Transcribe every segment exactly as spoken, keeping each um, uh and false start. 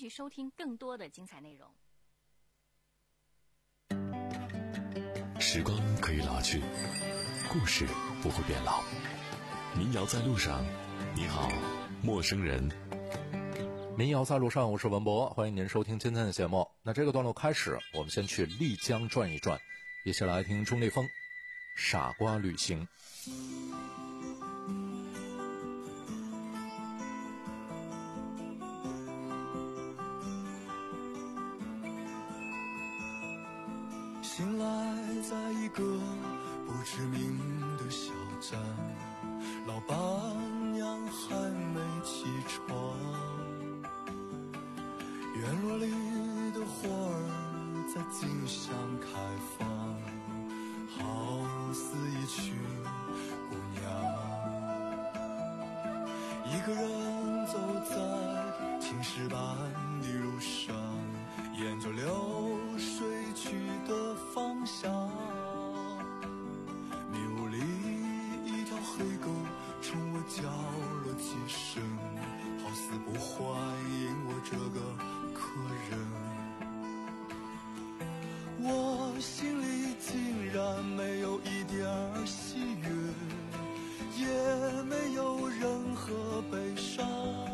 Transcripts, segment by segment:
续收听更多的精彩内容。 时光可以老去，故事不会变老。民谣在路上，你好，陌生人。 民谣在路上，我是文博，欢迎您收听今天的节目。那这个段落开始，我们先去丽江转一转，一起来听钟立风《傻瓜旅行》。 醒来在一个不知名的小站，老板娘还没起床，院落里的花儿在竞相开放，好似一群姑娘。一个人走在青石板的路上，沿着流水去的方向，迷雾里一条黑狗冲我叫了几声，好似不欢迎我这个客人。我心里竟然没有一点喜悦，也没有任何悲伤，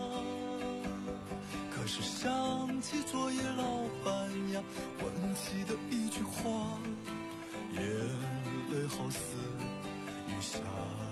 可是想起昨夜老板娘问起的一句话，眼泪好似雨下。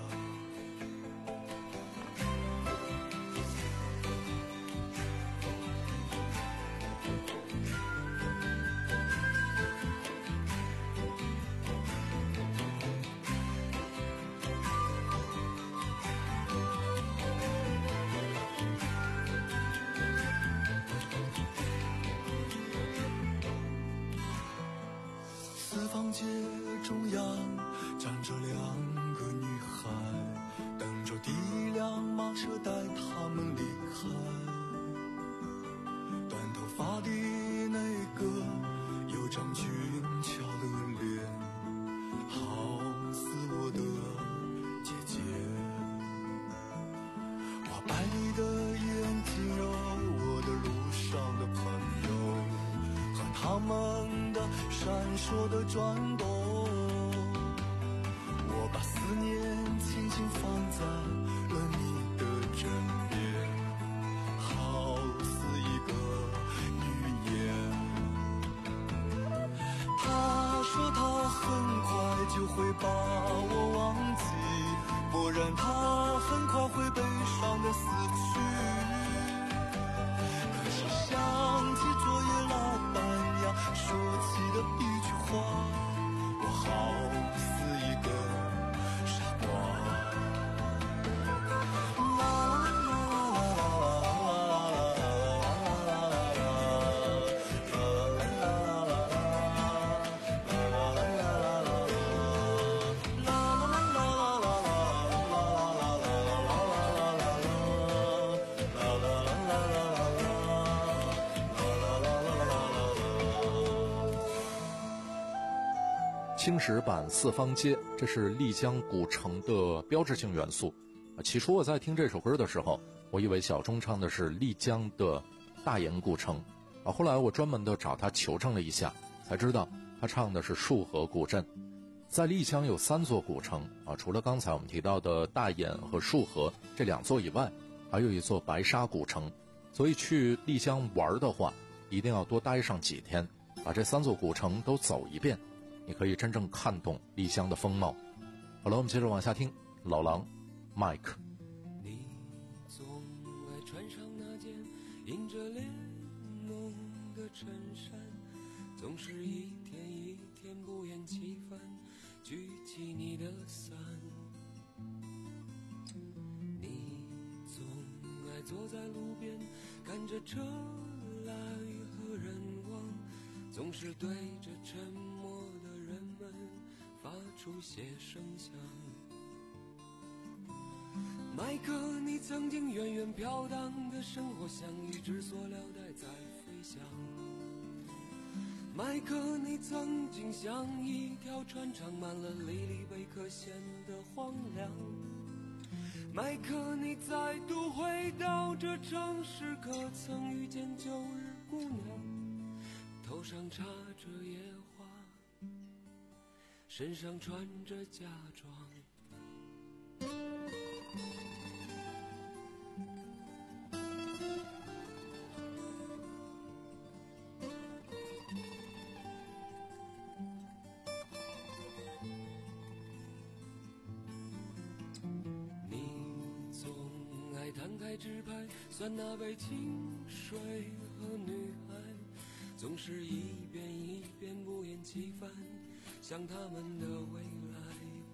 街中央站着两个女孩，等着第一辆马车带她们离开。短头发的那个有张俊俏的脸，好似我的姐姐。我白你的眼睛有我的路上的朋友，和他们的闪烁的转动，我把思念轻轻放在了你的枕边，好似一个语言。他说他很快就会把我忘记，不然他很快会悲伤的死去。可是想起昨夜老板娘说起的一句话，我好似一个傻瓜。 青石板四方街，这是丽江古城的标志性元素。起初我在听这首歌的时候，我以为小钟唱的是丽江的大研古城啊，后来我专门的找他求证了一下，才知道他唱的是束河古镇。在丽江有三座古城啊，除了刚才我们提到的大研和束河这两座以外，还有一座白沙古城。所以去丽江玩的话，一定要多待上几天，把这三座古城都走一遍，你可以真正看懂丽江的风貌。好了，我们接着往下听老狼 Mike。 你总爱穿上那件印着联盟的衬衫，总是一天一天不厌其烦举起你的伞。你总爱坐在路边看着车来和人往，总是对着沉默的人们发出些声响。麦克，你曾经远远飘荡的生活像一只塑料袋在飞翔。麦克，你曾经像一条船长满了离离贝壳显得荒凉。麦克，你再度回到这城市，可曾遇见旧日娘，头上插着野花，身上穿着嫁妆。摊开纸牌，算那杯清水和女孩，总是一遍一遍不厌其烦，想他们的未来。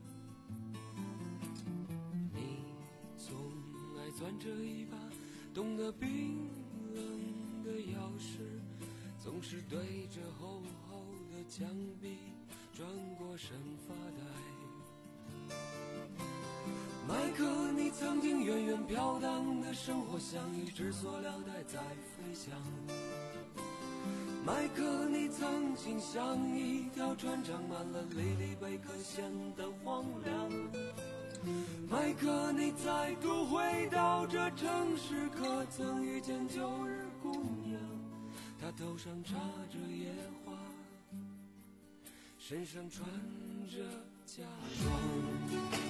你总爱攥着一把冻得冰冷的钥匙，总是对着厚厚的墙壁转过身发呆。麦克，你曾经远远飘荡的生活像一只塑料袋在飞翔。麦克，你曾经像一条船长满了粒粒贝壳显得荒凉。麦克，你再度回到这城市，可曾遇见旧日姑娘？她头上插着野花，身上穿着嫁妆。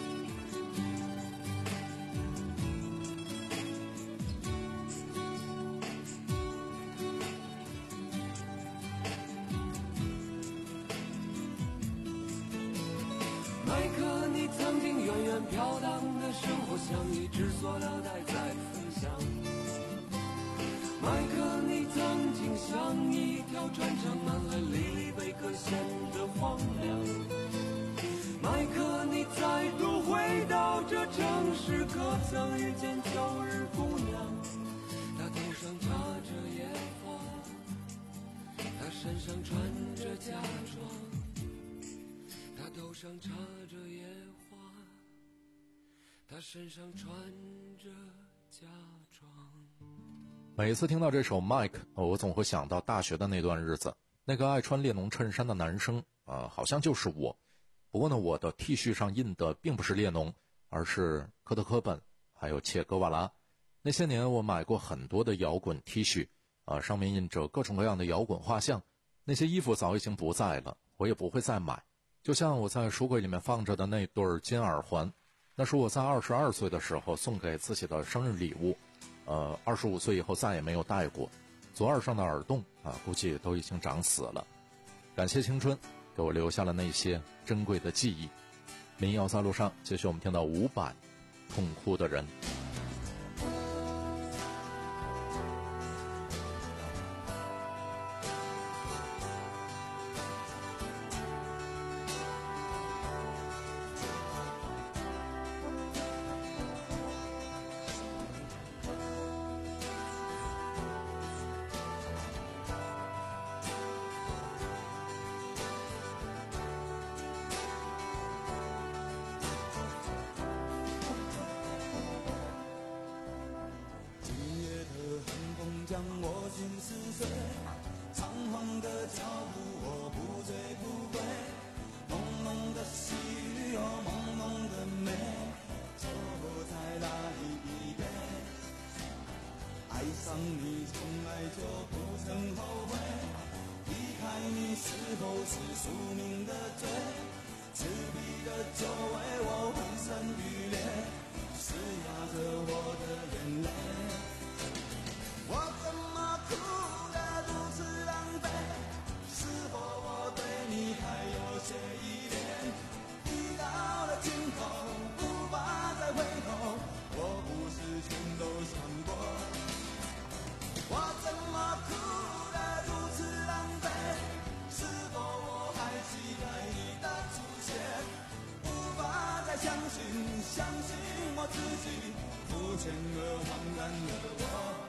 曾经远远飘荡的生活像一只塑料袋在飞翔。麦克，你曾经像一条船长满了粒粒贝壳显得荒凉。麦克，你再度回到这城市，可曾遇见旧日姑娘？她头上插着野花，她身上穿着嫁妆，她头上插着野花，他身上穿着嫁妆。 每次听到这首 Mike， 我总会想到大学的那段日子，那个爱穿列侬衬衫的男生啊、呃，好像就是我。不过呢，我的 T 恤上印的并不是列侬，而是科特柯本还有切格瓦拉。那些年我买过很多的摇滚 T 恤啊、呃，上面印着各种各样的摇滚画像。那些衣服早已经不在了，我也不会再买。就像我在书柜里面放着的那对金耳环，那是我在二十二岁的时候送给自己的生日礼物，呃，二十五岁以后再也没有戴过。左耳上的耳洞啊，估计都已经长死了。感谢青春，给我留下了那些珍贵的记忆。民谣在路上，继续我们听到伍佰，痛哭的人。 将我心撕碎，仓皇的脚步我不醉不归，浓浓的细雨哦，朦胧的美，就再来一杯。爱上你从来就不曾后悔，离开你是否是宿命的罪？赤壁的酒味我浑身欲裂，是压着我的眼泪。我怎么哭得如此狼狈？是否我对你还有些依恋？已到了尽头，无法再回头，我不是全都想过。我怎么哭得如此狼狈？是否我还期待你的出现？无法再相信，相信我自己，肤浅而茫然的我。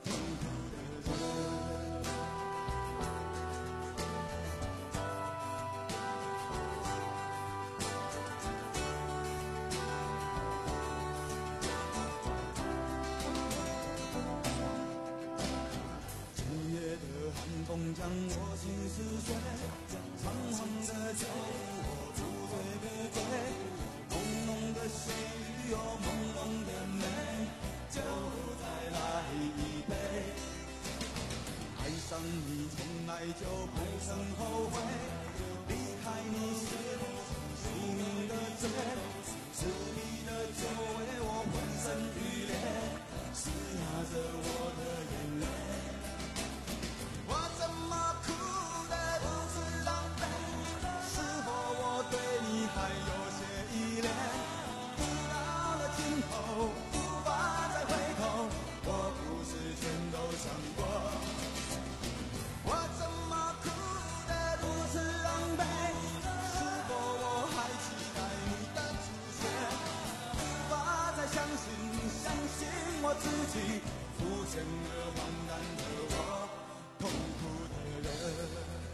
今夜的寒风将我心撕碎，苍黄的酒我不醉不归，浓浓的细雨有朦胧的美，就再来一杯。爱上上你，从来就不曾后悔。离开你是宿命的罪，是你的酒为我浑身欲裂，撕压着我的眼泪。我怎么哭得如此狼狈？是否我对你还有些依恋？不到了尽头，无法再回头，我不是全都想过。我怎么哭得如此狼狈？是否我还期待你的出现？无法再相信，相信我自己，出现了完蛋的我，痛苦的人，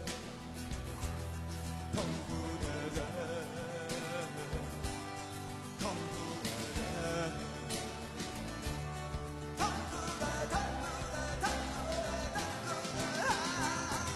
痛苦的人，痛苦的人，痛苦的，痛苦的，痛苦的，痛苦的啊！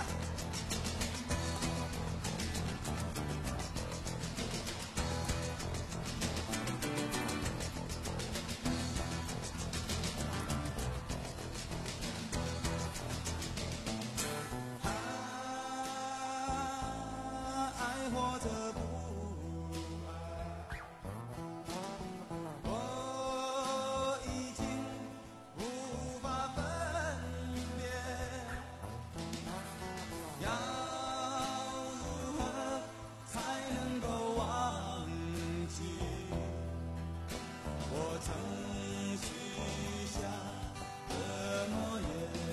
爱或者不爱，我已经无法分辨，要如何才能够忘记我曾许下的诺言？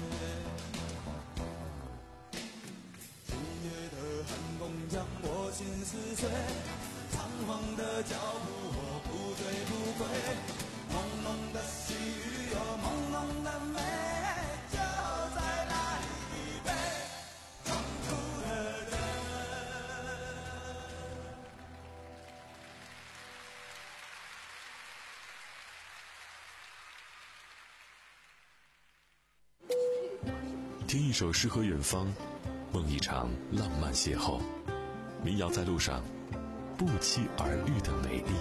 七月的寒风将我心撕碎，仓皇的脚步我不醉不归，朦胧的细雨有朦胧的美，就再来一杯痛苦的人。 听一首诗和远方，梦一场浪漫邂逅。民谣在路上，不期而遇的美丽。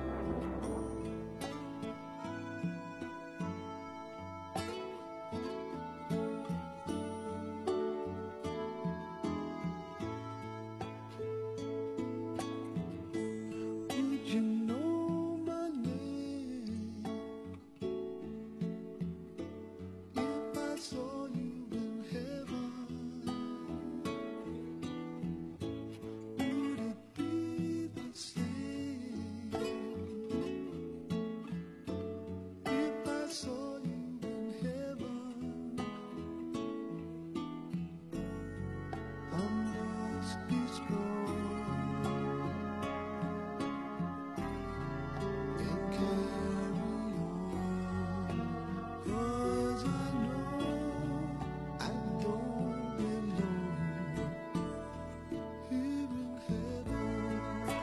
Would you know my name if I saw you in heaven? Would it be the same if I saw you in heaven? On this beach road and carry on, 'cause I know I don't belong here in heaven.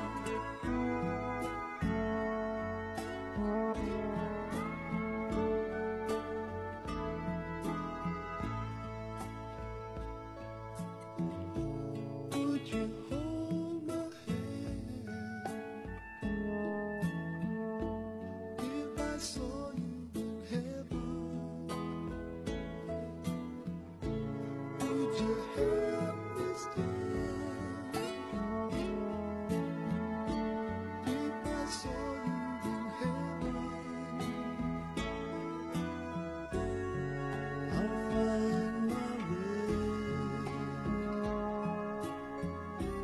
Would you hold my hand if I saw you in heaven? Would you help me stand if I saw you in heaven? I'll find my way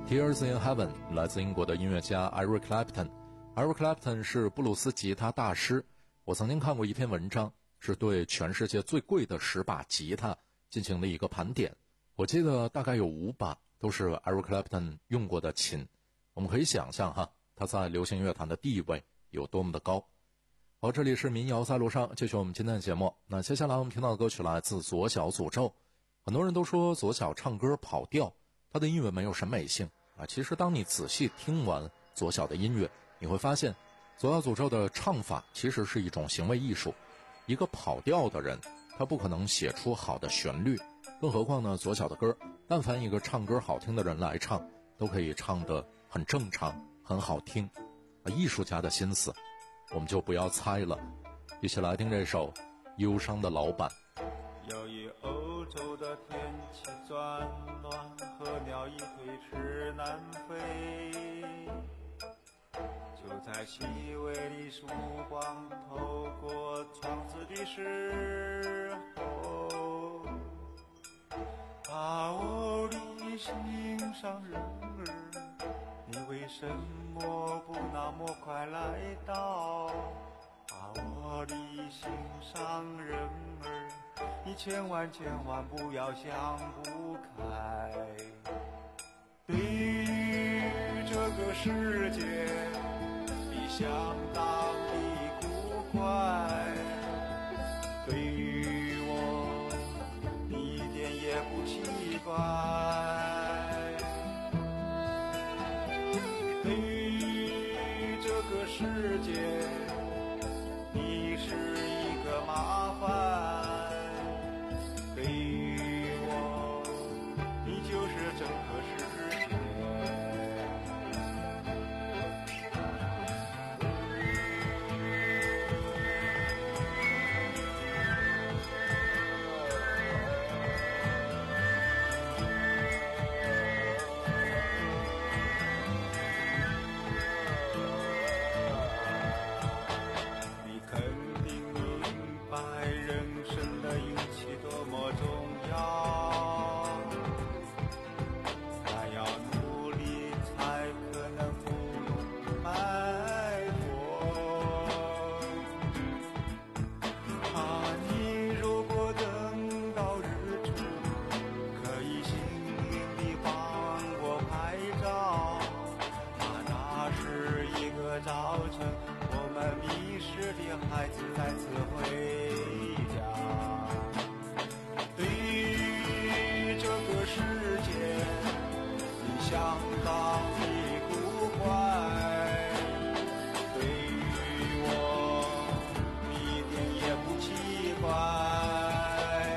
Tears in Heaven 来自英国的音乐家 Eric Clapton。Eric Clapton 是布鲁斯吉他大师。我曾经看过一篇文章，是对全世界最贵的十把吉他进行了一个盘点。我记得大概有五把都是 Eric Clapton 用过的琴。我们可以想象哈，他在流行乐坛的地位有多么的高。好，这里是民谣在路上，继续我们今天的节目。那接下来我们听到的歌曲来自左小诅咒。很多人都说左小唱歌跑调，他的音乐没有审美性啊。其实当你仔细听完左小的音乐，你会发现左小诅咒的唱法其实是一种行为艺术。一个跑调的人，他不可能写出好的旋律，更何况呢，左小的歌，但凡一个唱歌好听的人来唱，都可以唱得很正常，很好听。啊，艺术家的心思我们就不要猜了，一起来听这首《忧伤的老板》。 由于欧洲的天气转暖，候鸟已推迟南飞，就在细微的曙光透过窗子的时候，啊，我的心上人儿，你为什么不那么快来到？啊，我的心上人儿，你千万千万不要想不开。对于这个世界，你相当的古怪，对于我，你一点也不奇怪。对于这个世界，你是一个麻烦，对于我，你就是整个世界。你肯定明白人生的运气多么重要，但要努力才可能不用埋伏。啊，你如果等到日出，可以幸运地帮我拍照。啊，那是一个早晨，我们迷失的孩子再次回家。对于这个世界，你相当的古怪，对于我，你一点也不奇怪。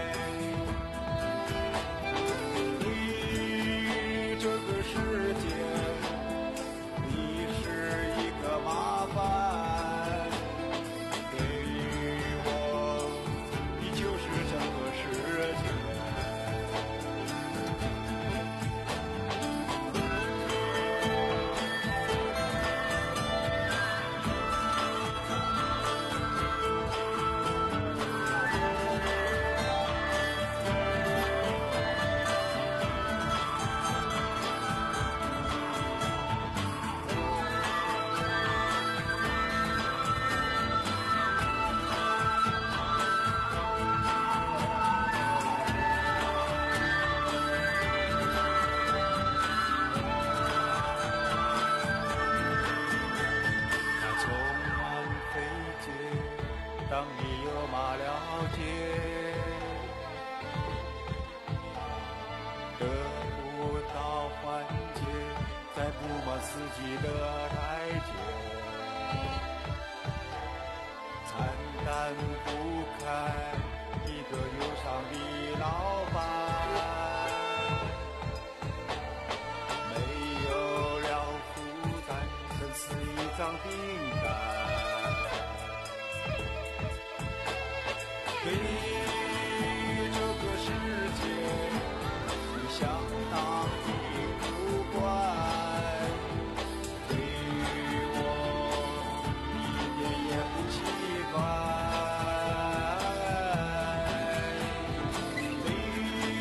对于这个世界，你是一个麻烦，对于我，你就是整个世界。那充满飞街，当你有马了解，得不到缓解，在布满四季的台阶，惨淡不堪一个忧伤的老板，没有了负担，生死一张订单。对于这个世界，你相当的古怪，对于我，你一点也不奇怪。对于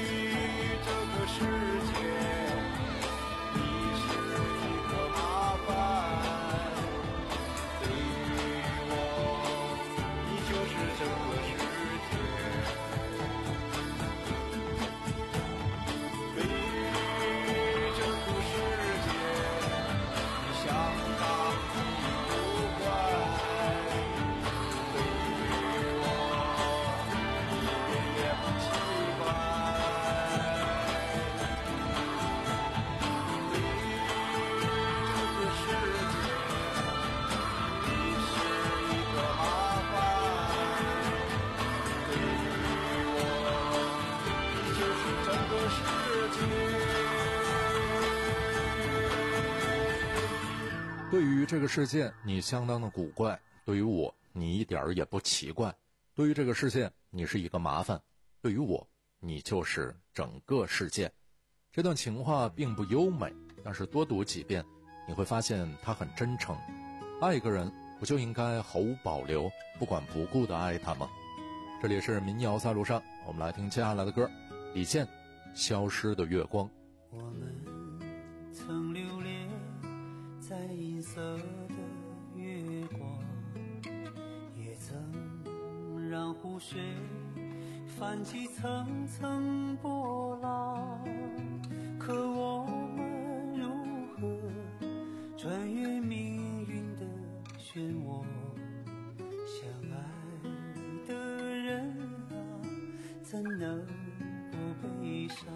对于这个世界，你相当的古怪；对于我，你一点儿也不奇怪。对于这个世界，你是一个麻烦；对于我，你就是整个世界。这段情话并不优美，但是多读几遍，你会发现它很真诚。爱一个人，不就应该毫无保留、不管不顾地爱他吗？这里是民谣在路上，我们来听接下来的歌，李健《消失的月光》。 我们曾留恋在银色的月光，也曾让湖水泛起层层波浪，可我们如何穿越命运的漩涡？相爱的人啊，怎能不悲伤？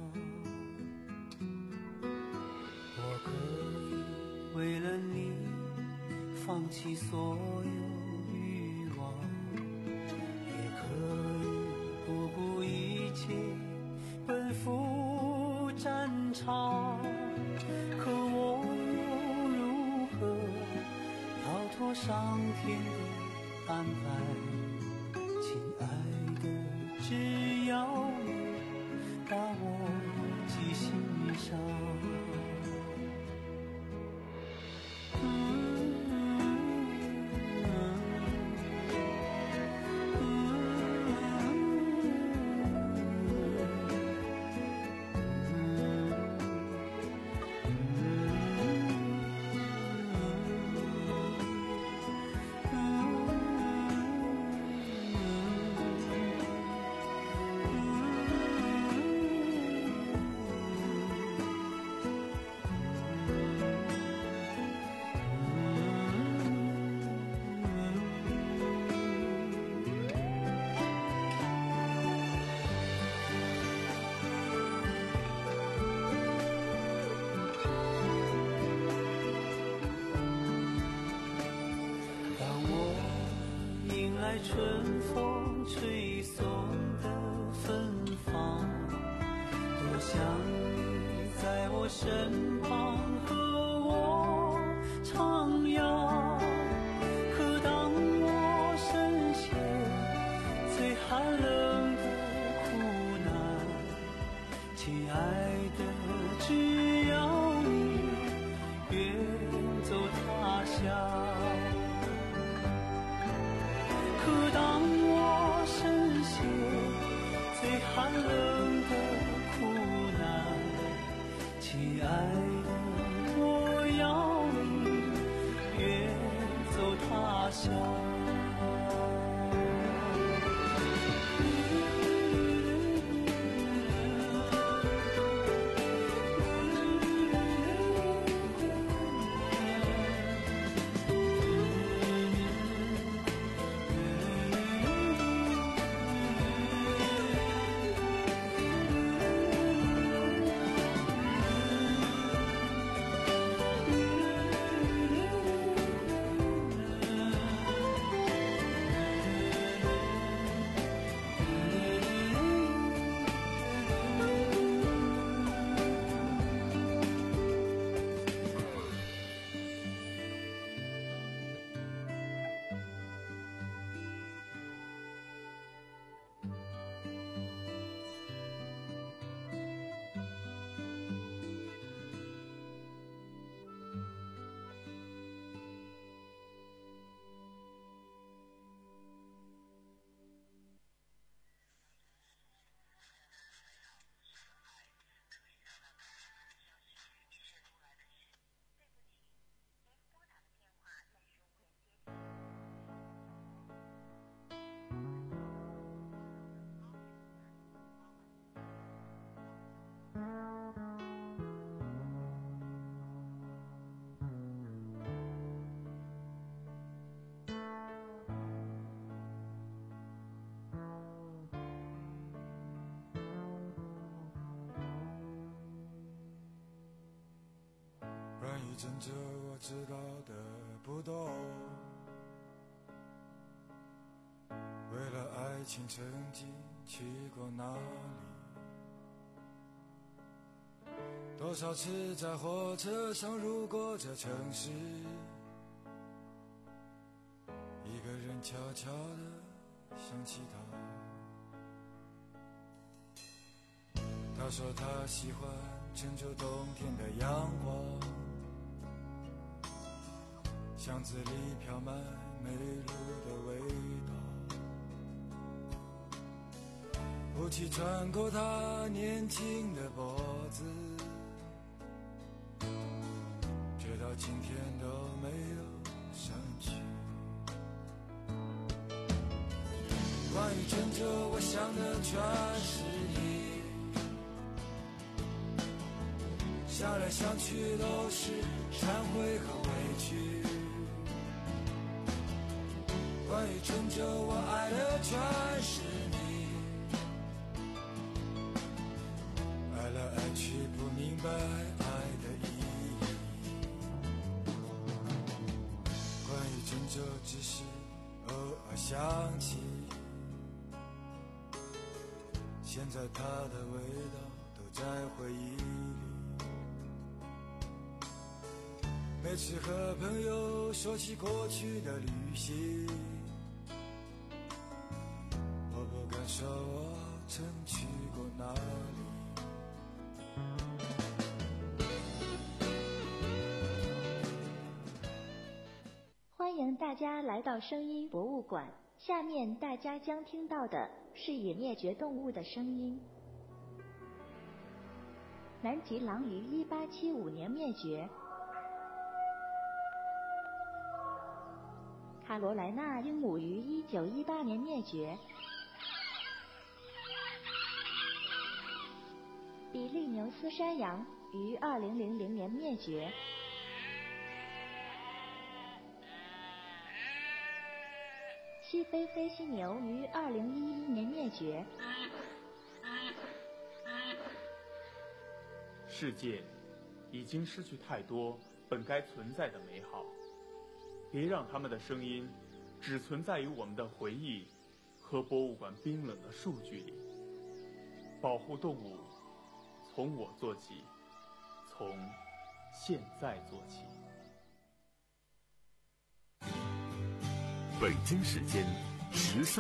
我可以为了你放弃所有欲望，也可以不顾一切奔赴战场，可我又如何逃脱上天的安排？亲爱的，只要你把我记心上。春风吹送的芬芳，多想你在我身旁和我徜徉，可当我深陷最寒冷的苦难，亲爱的，只要你远走他乡。可当我深陷最寒冷的苦难，亲爱的，我要你远走他乡。 真着我知道的不多，为了爱情曾经去过哪里， 多少次在火车上路过这城市，一个人悄悄地想起他。他说他喜欢郑州冬天的阳光，巷子里飘满梅露的味道，雾气穿过他年轻的脖子，直到今天都没有散去。关于郑州，我想的全是你，想来想去都是忏悔和委屈。关于郑州，我爱的全是你，爱来爱去不明白爱的意义。关于郑州，只是偶尔想起，现在它的味道都在回忆里。每次和朋友说起过去的旅行，我不敢说我曾去过哪里。 欢迎大家来到声音博物馆，下面大家将听到的是已灭绝动物的声音。南极狼于一八七五年灭绝，卡罗莱纳鹦鹉于一九一八年灭绝，比利牛斯山羊于二零零零年灭绝，西非飞犀牛于二零一一年灭绝。 世界已经失去太多本该存在的美好，别让他们的声音只存在于我们的回忆和博物馆冰冷的数据里。保护动物，从我做起，从现在做起。 北京时间十三。